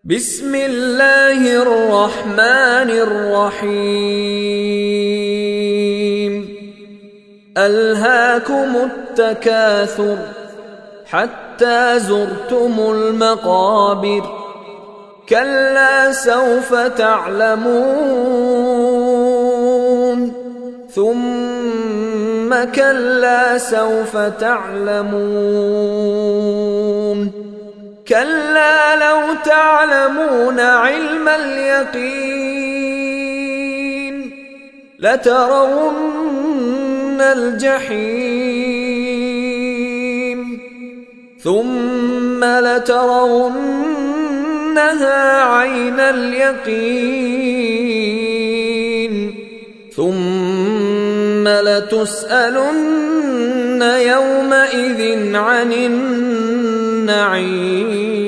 بسم الله الرحمن الرحيم ألهاكم التكاثر حتى زرتم المقابر كلا سوف تعلمون ثم كلا سوف تعلمون كلا لو تعلمون علم اليقين لترون الجحيم ثم لترونها عين اليقين ثم لتسألن يومئذ عن النعيم